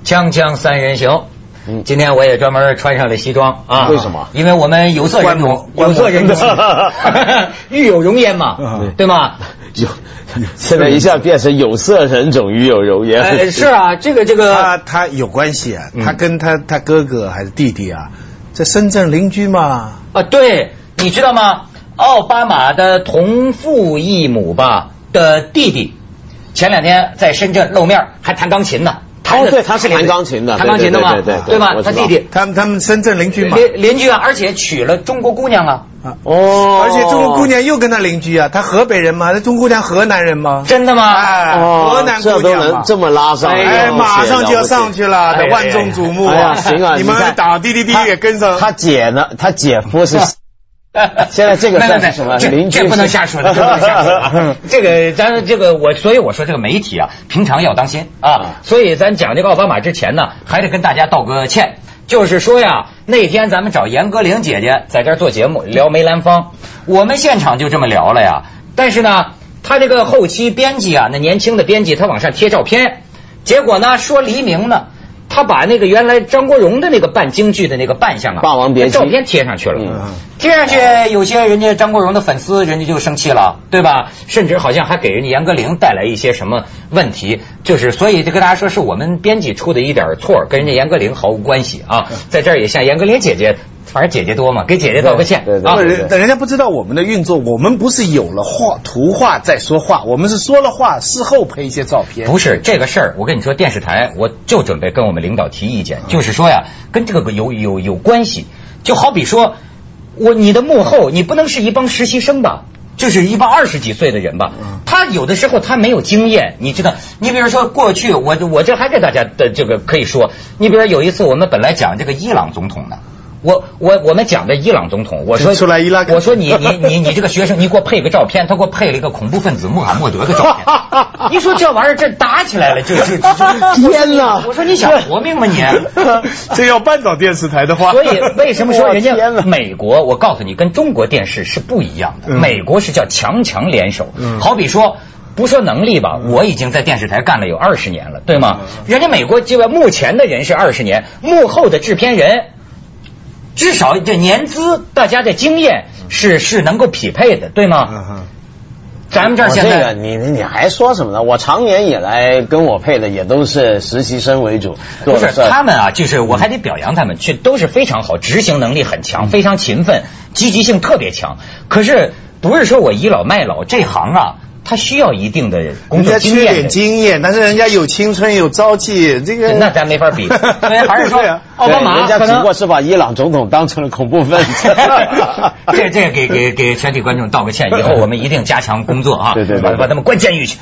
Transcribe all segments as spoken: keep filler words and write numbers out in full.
锵锵三人行。嗯，今天我也专门穿上了西装啊。 为什么？ 因为我们有色人种，有色人种，育有容颜嘛，嗯、对吗？ 有，现在一下变成有色人种育有容颜。 呃，是啊，这个这个， 他他有关系啊，他跟他他哥哥还是弟弟啊，在深圳邻居嘛。 啊，对，你知道吗？奥巴马的同父异母吧的弟弟，前两天在深圳露面，还弹钢琴呢。 哦，对，他是弹钢琴的， 弹钢琴的嘛， 对对对， 对吧？他弟弟， 他们他们深圳邻居嘛， 邻邻居啊，而且娶了中国姑娘啊。 哦，而且中国姑娘又跟他邻居啊，他河北人嘛，那中国姑娘河南人嘛。 真的吗？ 哎， 哦、 河南姑娘嘛， 这都能这么拉上， 哎，马上就要上去了，得万众瞩目啊！ 行啊， 你们打滴滴滴也跟上。 他姐呢？他姐夫是。现在这个算是什么？邻居这不能瞎说的，这不能瞎说啊！这个咱这个我，所以我说这个媒体啊，平常要当心啊。所以咱讲这个奥巴马之前呢，还得跟大家道个歉，就是说呀，那天咱们找严歌苓姐姐在这儿做节目聊梅兰芳，我们现场就这么聊了呀。但是呢，他这个后期编辑啊，那年轻的编辑他往上贴照片，结果呢说黎明呢。他把那个原来张国荣的那个扮京剧的那个扮相啊， 霸王别姬照片贴上去了， 嗯、 贴上去，有些人家张国荣的粉丝，人家就生气了，对吧？甚至好像还给人家严歌苓带来一些什么问题，就是所以就跟大家说，是我们编辑出的一点错，跟人家严歌苓毫无关系啊。在这儿也向严歌苓姐姐，反正姐姐多嘛，给姐姐道个歉。 对对对对，人家不知道我们的运作，我们不是有了画图画再说话，我们是说了话，事后配一些照片。 不是这个事儿，我跟你说，电视台我就准备跟我们领导提意见，就是说呀，跟这个有有有关系。就好比说，我你的幕后，你不能是一帮实习生吧？就是一帮二十几岁的人吧，他有的时候他没有经验，你知道？你比如说过去，我我这还给大家的这个可以说，你比如说有一次我们本来讲这个伊朗总统呢。我我我们讲的伊朗总统，我说出来伊拉克， 我说你你你你这个学生，你给我配个照片，他给我配了一个恐怖分子穆罕默德的照片。你说这玩意儿这打起来了，就就天哪！ 我说你想活命吗你？ 这要扳倒电视台的话。 所以为什么说人家美国？我告诉你，跟中国电视是不一样的。嗯、美国是叫强强联手，嗯、好比说。不说能力吧，我已经在电视台干了有二十年了，对吗？人家美国这个目前的人是二十年，幕后的制片人。至少这年资，大家的经验是是能够匹配的，对吗？嗯、咱们这儿现在， 这个你你还说什么呢？我常年以来跟我配的也都是实习生为主， 不是他们啊，就是我还得表扬他们，却都是非常好，执行能力很强，非常勤奋，积极性特别强。可是不是说我倚老卖老，这行啊。他需要一定的工作经验， 人家缺点经验，但是人家有青春有朝气，这个那咱没法比。所以还是说，奥巴马人家只不过是把伊朗总统当成了恐怖分子。 这这给给给全体观众道个歉，以后我们一定加强工作啊， 对对对， 把把他们关监狱去。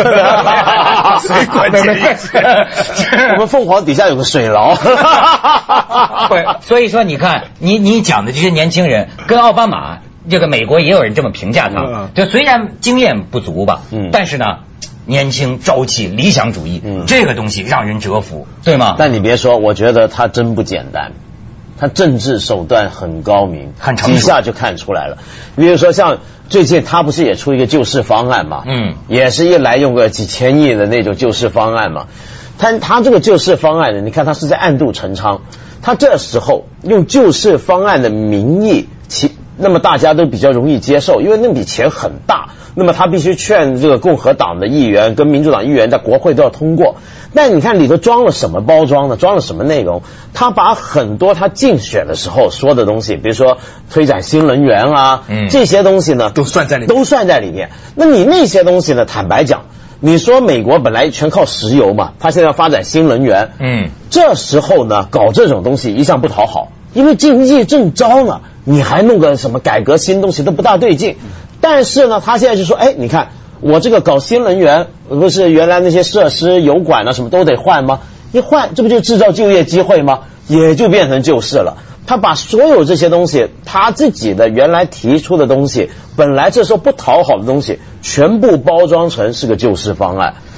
关监狱去。 我们凤凰底下有个水牢。 所以说，你看你你讲的这些年轻人跟奥巴马。这个美国也有人这么评价他，就虽然经验不足吧，嗯，但是呢，年轻朝气、理想主义，嗯，这个东西让人折服，对吗？ 但你别说，我觉得他真不简单，他政治手段很高明， 很成熟， 几下就看出来了。比如说像最近他不是也出一个救市方案嘛，嗯，也是一来用个几千亿的那种救市方案嘛。他他这个救市方案呢，你看他是在暗度陈仓，他这时候用救市方案的名义，其那么大家都比较容易接受，因为那笔钱很大，那么他必须劝这个共和党的议员跟民主党议员在国会都要通过。但你看里头装了什么包装呢？装了什么内容？他把很多他竞选的时候说的东西，比如说推展新能源啊，嗯，这些东西呢都算在里面， 都算在里面。那你那些东西呢？坦白讲，你说美国本来全靠石油嘛，他现在要发展新能源，嗯，这时候呢搞这种东西一向不讨好，因为经济正糟呢。你还弄个什么改革新东西都不大对劲，但是呢，他现在就说，哎，你看我这个搞新能源，不是原来那些设施、油管啊什么都得换吗？一换，这不就制造就业机会吗？也就变成救市了。他把所有这些东西，他自己的原来提出的东西，本来这时候不讨好的东西，全部包装成是个救市方案。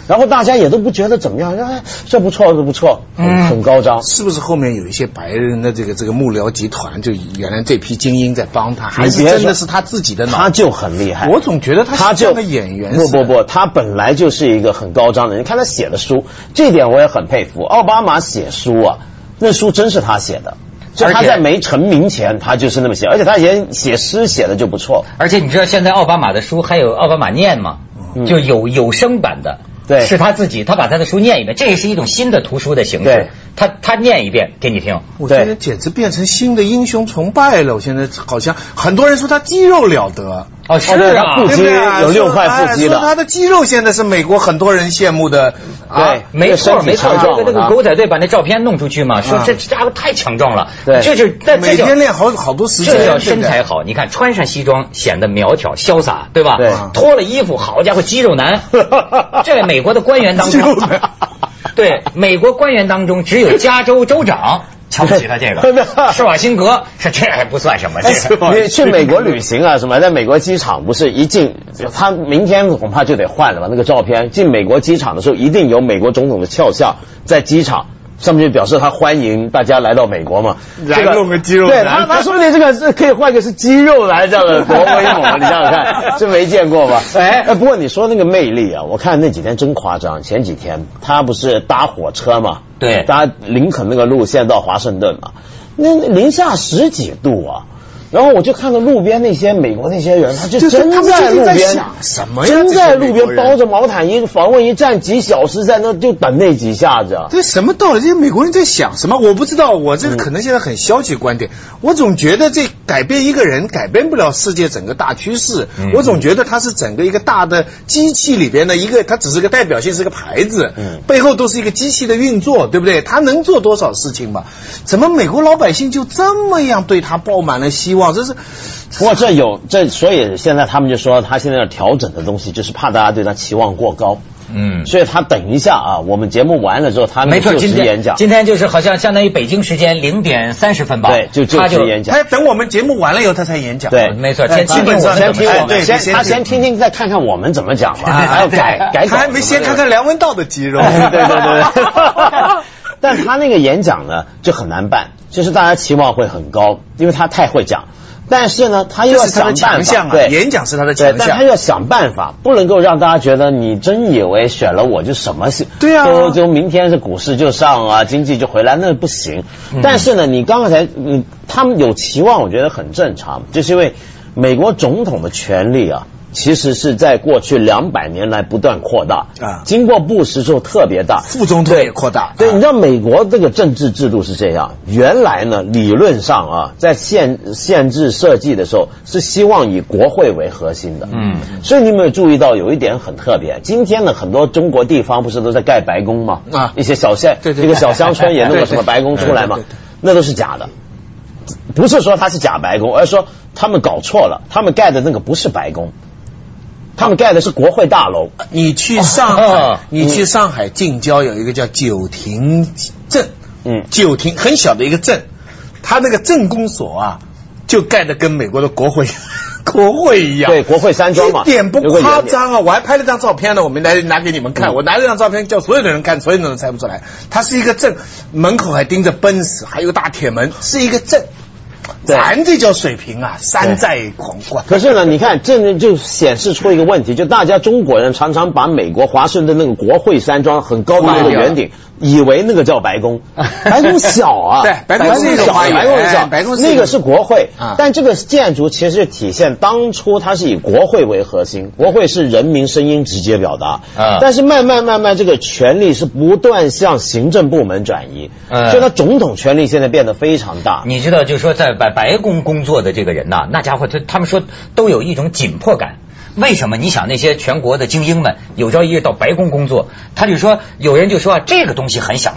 然后大家也都不觉得怎么样，哎，这不错，这不错，很很高张。 是不是后面有一些白人的这个这个幕僚集团，就原来这批精英在帮他，还是真的是他自己的脑？ 他就很厉害。 我总觉得他是这样的演员。 不不不，他本来就是一个很高张的人。你看他写的书，这点我也很佩服。奥巴马写书啊，那书真是他写的。就他在没成名前，他就是那么写，而且他以前写诗写的就不错。 而且你知道现在奥巴马的书还有奥巴马念吗？嗯、就有有声版的， 对， 是他自己，他把他的书念一遍，这也是一种新的图书的形式。 对， 他他念一遍给你听。 我觉得简直变成新的英雄崇拜了。我现在好像很多人说他肌肉了得。 哦，是啊， 腹肌有六块腹肌的， 他的肌肉现在是美国很多人羡慕的。 对，没错没错，这个这个狗仔队把那照片弄出去嘛，说这家伙太强壮了。 对， 这就这每天练好好多时间， 这叫身材好。你看穿上西装显得苗条潇洒，对吧？ 对， 脱了衣服，好家伙，肌肉男。这美国的官员当中，对，美国官员当中只有加州州长瞧不起他这个，施瓦辛格说这还不算什么。这个你去美国旅行啊什么，在美国机场不是一进，他明天恐怕就得换了吧？那个照片进美国机场的时候，一定有美国总统的肖像在机场。上面就表示他欢迎大家来到美国嘛， 这个弄个肌肉男， 对他他说不定这个是可以换个是肌肉男，这样的多威猛，你想想看，这没见过吧？哎，不过你说那个魅力啊，我看那几天真夸张。前几天他不是搭火车嘛， 对， 搭林肯那个路线到华盛顿嘛，那零下十几度啊。然后我就看到路边那些美国那些人，他就真在路边什么呀？ 真在路边包着毛毯一访问一站几小时，在那就等那几下子。 这什么道理？这些美国人在想什么？我不知道。我这个可能现在很消极观点，嗯、我总觉得这改变一个人改变不了世界整个大趋势。嗯、我总觉得它是整个一个大的机器里边的一个，它只是个代表性，是个牌子，嗯、背后都是一个机器的运作，对不对？它能做多少事情吧？怎么美国老百姓就这么样对他抱满了希望？这是， 不过这有这，所以现在他们就说他现在要调整的东西，就是怕大家对他期望过高。嗯，所以他等一下啊，我们节目完了之后，他没错， 就职演讲， 今天就是好像相当于北京时间零点三十分吧， 对，就就职演讲。 他等我们节目完了以后，他才演讲。 对， 没错，先听听我们先听我们， 先他先听听，再看看我们怎么讲嘛，还要改改。 他还没先看看梁文道的肌肉。 对对对。但他那个演讲呢就很难办，就是大家期望会很高，因为他太会讲。但是呢，他又要想办法， 对，演讲是他的强项， 但他要想办法，不能够让大家觉得你真以为选了我就什么事， 对啊， 就就明天是股市就上啊，经济就回来，那不行。嗯、但是呢，你刚才你他们有期望，我觉得很正常，就是因为美国总统的权力啊。其实是在过去两百年来不断扩大啊，经过布什之后特别大， 副总统也扩大。 对，你知道美国这个政治制度是这样，原来呢理论上啊，在限限制设计的时候是希望以国会为核心的，嗯，所以你有没有注意到有一点很特别？今天呢，很多中国地方不是都在盖白宫吗？啊，一些小县，这个小乡村也弄个什么白宫出来嘛，那都是假的。不是说它是假白宫，而是说他们搞错了，他们盖的那个不是白宫。他们盖的是国会大楼。 你去上海，哦、你去上海近郊有一个叫九亭镇，嗯，九亭很小的一个镇，它那个镇公所啊，就盖的跟美国的国会国会一样， 对，国会山庄嘛， 一点不夸张啊！我还拍了张照片呢，我们来拿给你们看。嗯、我拿这张照片叫所有的人看，所有人都猜不出来，它是一个镇，门口还钉着奔驰，还有大铁门，是一个镇。咱这叫水平啊，山寨狂欢。 可是呢，你看这就显示出一个问题，就大家中国人常常把美国华盛顿那个国会山庄很高的那个圆顶，以为那个叫白宫，白宫小啊， 对，白宫是小， 白宫小，白宫那个是国会，但这个建筑其实体现当初它是以国会为核心，国会是人民声音直接表达，但是慢慢慢慢这个权力是不断向行政部门转移，所以它总统权力现在变得非常大。 你知道，就是说在白白宫工作的这个人呐，那家伙他他们说都有一种紧迫感。为什么？你想那些全国的精英们有朝一日到白宫工作，他就说有人就说啊，这个东西很享受，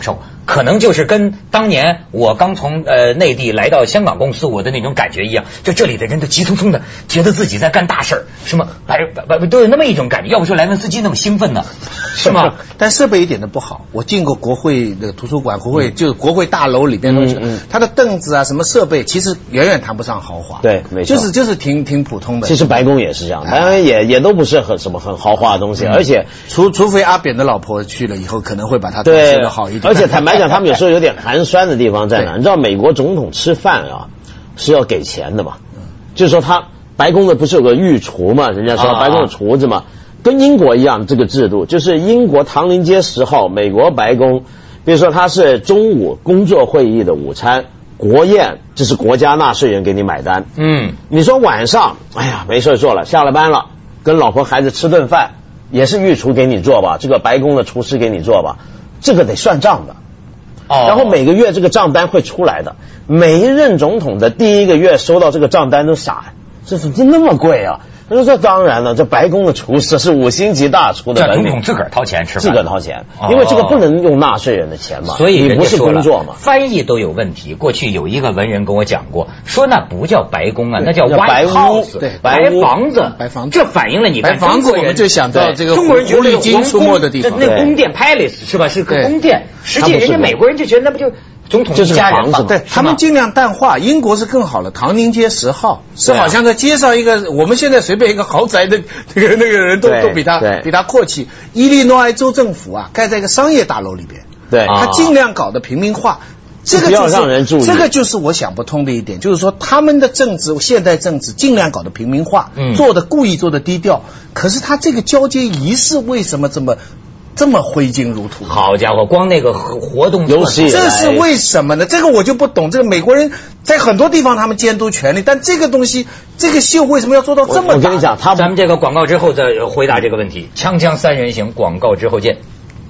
可能就是跟当年我刚从呃内地来到香港公司我的那种感觉一样，就这里的人都急匆匆的，觉得自己在干大事儿，什么白白都有那么一种感觉。要不说莱文斯基那么兴奋呢，是吗？ 但设备一点都不好。我进过国会的图书馆，国会、嗯、就是国会大楼里边东西，嗯嗯、它的凳子啊，什么设备，其实远远谈不上豪华。 对，没错， 就是就是挺挺普通的。 其实白宫也是这样，当然也也都不是很什么很豪华的东西，嗯、而且除除非阿扁的老婆去了以后，可能会把它装修的好一点。 而且坦白讲，他们有时候有点寒酸的地方在哪？你知道美国总统吃饭啊是要给钱的嘛？就是说他白宫的不是有个御厨嘛？人家说白宫的厨子嘛，跟英国一样这个制度，就是英国唐宁街十号美国白宫，比如说他是中午工作会议的午餐。国宴，这是国家纳税人给你买单。嗯，你说晚上，哎呀，没事做了，下了班了，跟老婆孩子吃顿饭，也是御厨给你做吧，这个白宫的厨师给你做吧，这个得算账的。哦，然后每个月这个账单会出来的，每一任总统的第一个月收到这个账单都傻，这怎么那么贵啊？他说这当然了，这白宫的厨师是五星级大厨的本领， 总统自个儿掏钱吃饭， 自个儿掏钱，因为这个不能用纳税人的钱嘛， 所以你不是工作嘛， 翻译都有问题。过去有一个文人跟我讲过，说那不叫白宫啊，那叫白屋， 对， 白房子， 白房子， 这反映了你看中国人就想到这个中国人狐狸精出没的地方， 那宫殿 palace 是吧？是个宫殿，实际人家美国人就觉得那不就。总统一家人嘛， 对，他们尽量淡化。英国是更好了，唐宁街十号是好像在街上一个，我们现在随便一个豪宅的那个那个人都都比他比他阔气。伊利诺伊州政府啊，盖在一个商业大楼里边， 对， 他尽量搞得平民化。这个就是让人注意，这个就是我想不通的一点，就是说他们的政治，现代政治尽量搞得平民化，嗯，做的故意做的低调。可是他这个交接仪式为什么这么？这么挥金如土， 好家伙，光那个活动游戏， 这是为什么呢？这个我就不懂。这个美国人在很多地方他们监督权力，但这个东西，这个秀为什么要做到这么大？ 我跟你讲，他咱们这个广告之后再回答这个问题。锵锵三人行，广告之后见。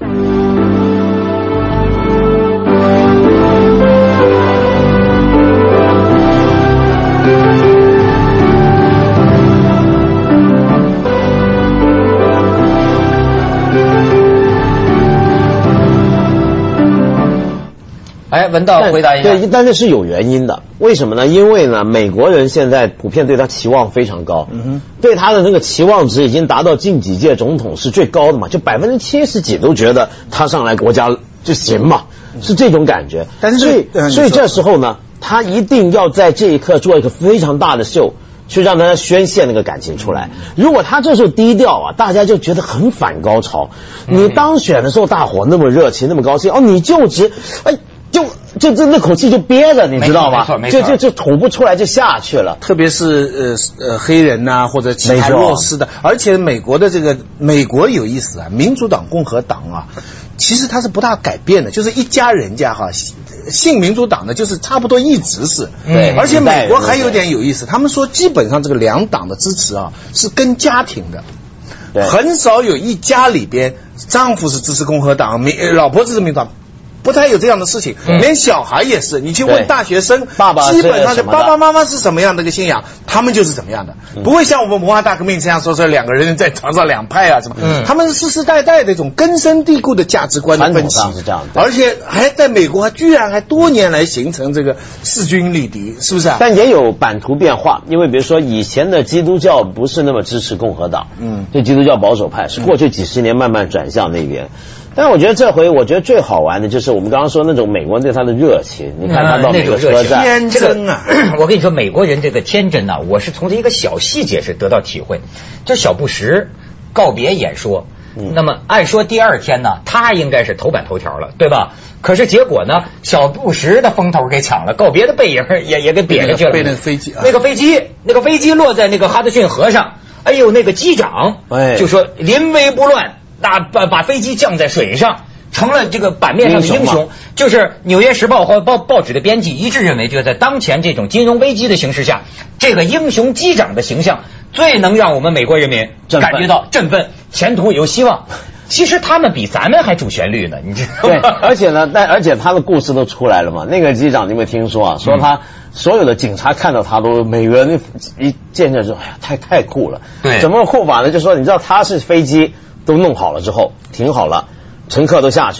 哎，文道回答一下。 对，但是是有原因的。为什么呢？因为呢，美国人现在普遍对他期望非常高，嗯哼，对他的那个期望值已经达到近几届总统是最高的嘛，就百分之七十几都觉得他上来国家就行嘛，是这种感觉。但是所以、呃、所以这时候呢，他一定要在这一刻做一个非常大的秀，去让大家宣泄那个感情出来。如果他这时候低调啊，大家就觉得很反高潮。你当选的时候，大伙那么热情，那么高兴，哦，你就职，哎。就就这那口气就憋着，你知道吗？就就就吐不出来就下去了。 特别是呃呃黑人呐、啊，或者其他弱势的，而且美国的这个美国有意思啊，民主党、共和党啊，其实它是不大改变的，就是一家人家哈。信民主党的就是差不多一直是，对，而且美国还有点有意思，他们说基本上这个两党的支持啊是跟家庭的。很少有一家里边丈夫是支持共和党，民老婆支持民主党。不太有这样的事情，嗯、连小孩也是。你去问大学生， 爸爸基本上是爸爸妈妈是什么样的一个信仰，他们就是怎么样的，嗯、不会像我们文化大革命这样说说两个人在床上两派啊什么。嗯、他们是世世代代的一种根深蒂固的价值观的分歧， 是这样的， 而且还在美国还居然还多年来形成这个势均力敌，是不是啊？ 但也有版图变化，因为比如说以前的基督教不是那么支持共和党，嗯，就基督教保守派是过去几十年慢慢转向那边。但我觉得这回，我觉得最好玩的就是我们刚刚说那种美国人对他的热情。你看他到每个车站， 天真啊！ 我跟你说，美国人这个天真呐、啊，我是从这一个小细节是得到体会。就小布什告别演说，嗯、那么按说第二天呢，他应该是头版头条了，对吧？可是结果呢，小布什的风头给抢了，告别的背影也也给瘪下去了。 被那个飞机， 那个飞机，那个飞机落在那个哈德逊河上，哎呦，那个机长就说临危不乱。那把把飞机降在水上，成了这个版面上的英雄。就是《纽约时报》和报报纸的编辑一致认为，就在当前这种金融危机的形势下，这个英雄机长的形象最能让我们美国人民感觉到振奋，前途有希望。其实他们比咱们还主旋律呢，你知道吗？ 对，而且呢，但而且他的故事都出来了嘛。那个机长你有没有听说啊？说他所有的警察看到他都每个人一见着说，哎呀，太太酷了。对，怎么酷法呢？就说你知道他是飞机。都弄好了之后停好了，乘客都下去了，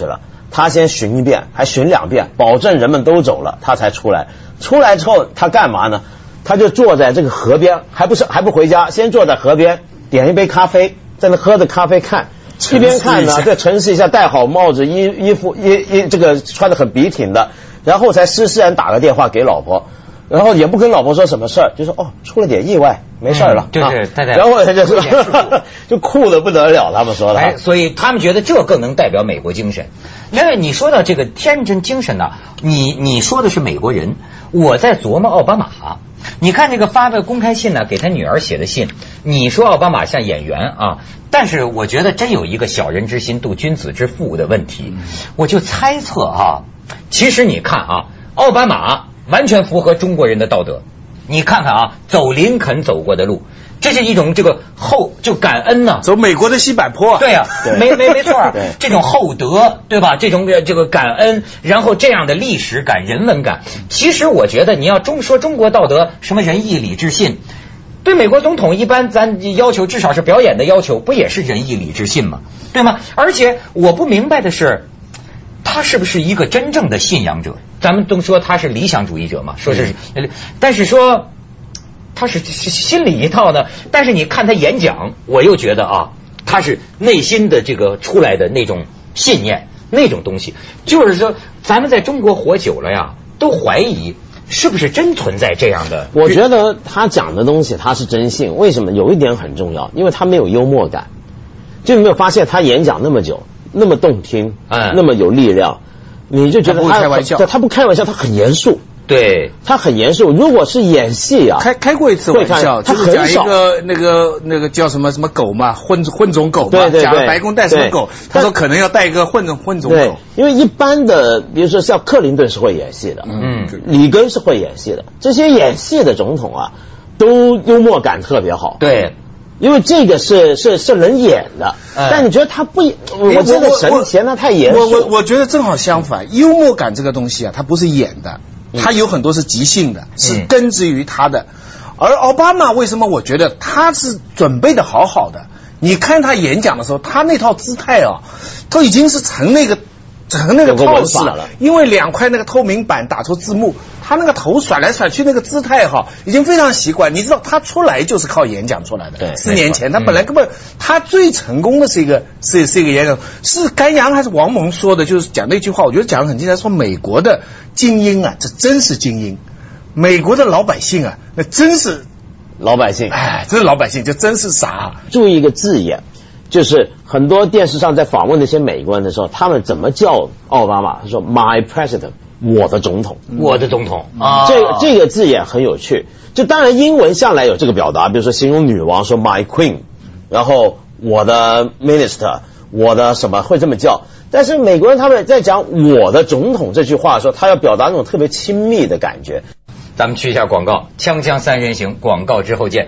他先巡一遍，还巡两遍，保证人们都走了，他才出来。出来之后他干嘛呢？他就坐在这个河边，还不是还不回家，先坐在河边点一杯咖啡，在那喝着咖啡看，一边看呢，对，沉思一下，戴好帽子，衣衣服衣衣这个穿得很笔挺的，然后才施施然打个电话给老婆。然后也不跟老婆说什么事儿，就说哦出了点意外，没事了， 嗯、就是太太， 然后他就说就酷得不得了，他们说的， 哎，所以他们觉得这更能代表美国精神。因为你说到这个天真精神呢，你你说的是美国人，我在琢磨奥巴马。你看这个发的公开信呢，给他女儿写的信，你说奥巴马像演员啊，但是我觉得真有一个小人之心度君子之腹的问题，我就猜测啊，其实你看啊，奥巴马完全符合中国人的道德。你看看啊，走林肯走过的路，这是一种这个厚就感恩呢、啊， 走美国的西柏坡啊。 对呀、啊，没没没错，这种厚德对吧？这种这个感恩，然后这样的历史感、人文感，其实我觉得你要中说中国道德，什么仁义礼智信，对美国总统一般咱要求至少是表演的要求，不也是仁义礼智信吗？对吗？而且我不明白的是，他是不是一个真正的信仰者？咱们都说他是理想主义者嘛，说是，但是说他是心里一套呢。但是你看他演讲，我又觉得啊，他是内心的这个出来的那种信念，那种东西，就是说咱们在中国活久了呀，都怀疑是不是真存在这样的。 我觉得他讲的东西他是真信，为什么？有一点很重要，因为他没有幽默感。就你没有发现他演讲那么久，那么动听，嗯，那么有力量，你就觉得他他不开玩笑， 他不开玩笑，他很严肃。 对， 他很严肃。如果是演戏啊， 开开过一次玩笑，他很少。一个那个那个叫什么什么狗嘛，混混种狗嘛， 对对对， 讲白宫带什么狗，他说可能要带一个混种混种狗。 因为一般的，比如说像克林顿是会演戏的，嗯，里根是会演戏的，这些演戏的总统啊，都幽默感特别好。 对。 因为这个是是是能演的，嗯、但你觉得他不？我真的嫌嫌他太严肃。 我我我觉得正好相反，幽默感这个东西啊，它不是演的，它有很多是即兴的，嗯、是根植于他的。而奥巴马为什么我觉得他是准备的好好的？你看他演讲的时候，他那套姿态啊，都已经是成那个成那个套式了，因为两块那个透明板打出字幕。他那个头甩来甩去那个姿态哈，已经非常习惯。你知道他出来就是靠演讲出来的。 对， 四年前他本来根本、嗯、他最成功的是一个是是一个演讲，是甘阳还是王蒙说的？就是讲那句话，我觉得讲得很精彩，说美国的精英啊，这真是精英；美国的老百姓啊，那真是老百姓。 哎，这老百姓就真是傻。 注意一个字眼。就是很多电视上在访问那些美国人的时候，他们怎么叫奥巴马？他说 My President， 我的总统， 我的总统啊，这个这个字眼很有趣。就当然英文向来有这个表达，比如说形容女王说 My Queen， 然后我的 Minister， 我的什么会这么叫。但是美国人他们在讲我的总统这句话的时候，他要表达那种特别亲密的感觉。 咱们去一下广告，锵锵三人行，广告之后见。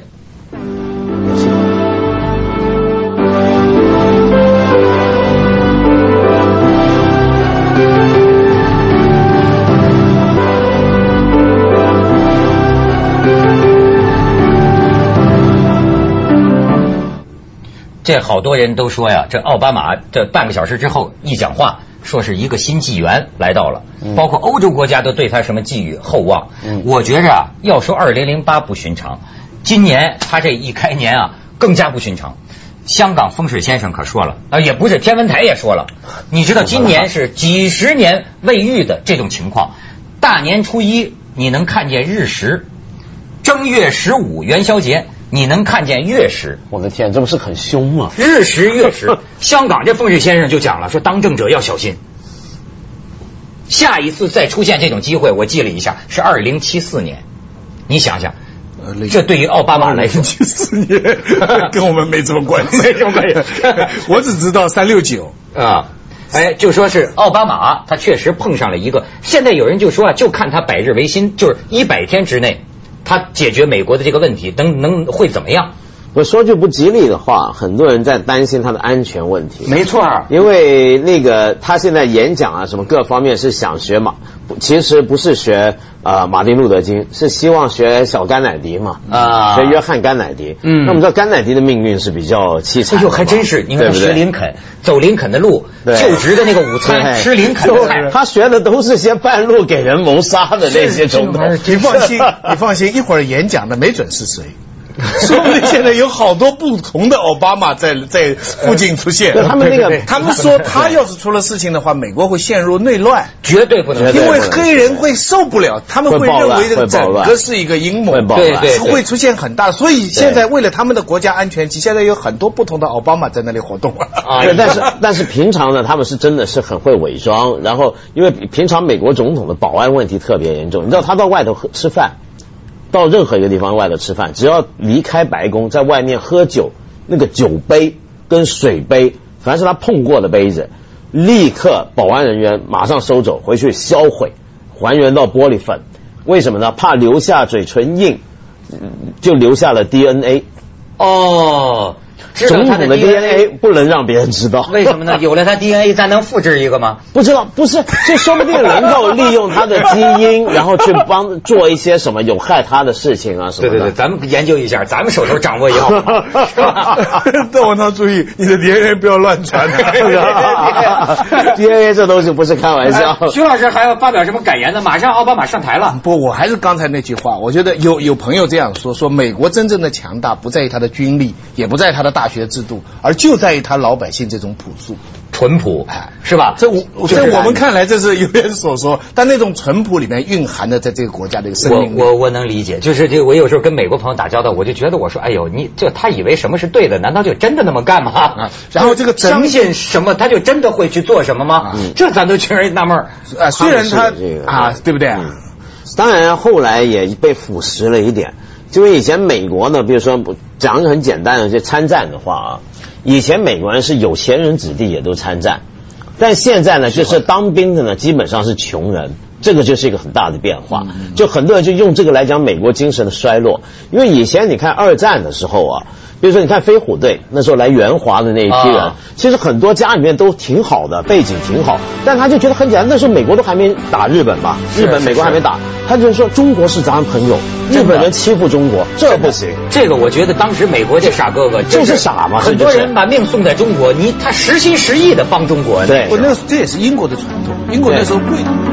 这好多人都说呀，这奥巴马这半个小时之后一讲话，说是一个新纪元来到了，嗯、包括欧洲国家都对他什么寄予厚望。嗯、我觉着啊，要说二零零八不寻常，今年他这一开年啊更加不寻常。香港风水先生可说了啊，也不是天文台也说了，你知道今年是几十年未遇的这种情况。大年初一你能看见日食，正月十五元宵节。你能看见月食， 我的天，这不是很凶吗？ 日食月食，香港这风水先生就讲了，说当政者要小心。下一次再出现这种机会，我记了一下，是二零七四年。你想想，这对于奥巴马来说， 七四年跟我们没什么关系， 没什么关系。 我只知道三六九啊。哎，就说是奥巴马，他确实碰上了一个。现在有人就说啊，就看他百日维新，就是一百天之内。他解决美国的这个问题能能会怎么样？ 我说句不吉利的话，很多人在担心他的安全问题。 没错， 因为那个他现在演讲啊什么各方面是想学马，其实不是学呃马丁路德金，是希望学小甘乃迪嘛啊，学约翰甘乃迪。嗯，那我们知道甘乃迪的命运是比较凄惨的。哎呦， 还真是，你看学林肯，走林肯的路，就职的那个午餐吃林肯的菜， 他学的都是些半路给人谋杀的那些种种。 你放心，你放心，一会儿演讲的没准是谁。说不定现在有好多不同的奥巴马在在附近出现。 他们那个， 他们说他要是出了事情的话，美国会陷入内乱， 绝对不能， 因为黑人会受不了，他们会认为这个整个是一个阴谋， 对对， 会出现很大。所以现在为了他们的国家安全，现在有很多不同的奥巴马在那里活动啊。对，但是但是平常呢，他们是真的是很会伪装，然后因为平常美国总统的保安问题特别严重，你知道他到外头喝吃饭。到任何一个地方外头吃饭，只要离开白宫，在外面喝酒，那个酒杯跟水杯，凡是他碰过的杯子，立刻保安人员马上收走，回去销毁，还原到玻璃粉。为什么呢？怕留下嘴唇印，就留下了 D N A。 哦。 总统的 D N A 不能让别人知道， 为什么呢？有了他 D N A， 咱能复制一个吗？ 不知道，不是，就说不定能够利用他的基因，然后去帮做一些什么有害他的事情啊什么的。 对对对，咱们研究一下，咱们手头掌握一号，是吧？ 但我要注意，你的 D N A 不要乱传。 D N A 这东西不是开玩笑。 徐老师还要发表什么感言呢？马上奥巴马上台了。 不，我还是刚才那句话，我觉得有有朋友这样说，说美国真正的强大不在于他的军力，也不在他的大学制度，而就在于他老百姓这种朴素淳朴，是吧？ 这我在我们看来这是有点所说，但那种淳朴里面蕴含的在这个国家的一个生命力。 我我我能理解，就是这个我有时候跟美国朋友打交道，我就觉得我说，哎呦，你就他以为什么是对的，难道就真的那么干吗？啊、 然后这个相信什么，他就真的会去做什么吗？嗯、这咱都确实纳闷儿。 啊，虽然他、这个、啊，对不对？嗯、 当然后来也被腐蚀了一点。因为以前美国呢，比如说讲很简单的，就参战的话啊，以前美国人是有钱人子弟也都参战，但现在呢，就是当兵的呢基本上是穷人，这个就是一个很大的变化。就很多人就用这个来讲美国精神的衰落，因为以前你看二战的时候啊，比如说你看飞虎队那时候来援华的那一批人，啊、其实很多家里面都挺好的，背景挺好，但他就觉得很简单，那时候美国都还没打日本吧，日本美国还没打，他就说中国是咱朋友，日本人欺负中国，这不行。 这个我觉得当时美国这傻哥哥就是傻嘛， 很多人把命送在中国，你他实心实意的帮中国。 对， 我那这也是英国的传统，英国那时候贵。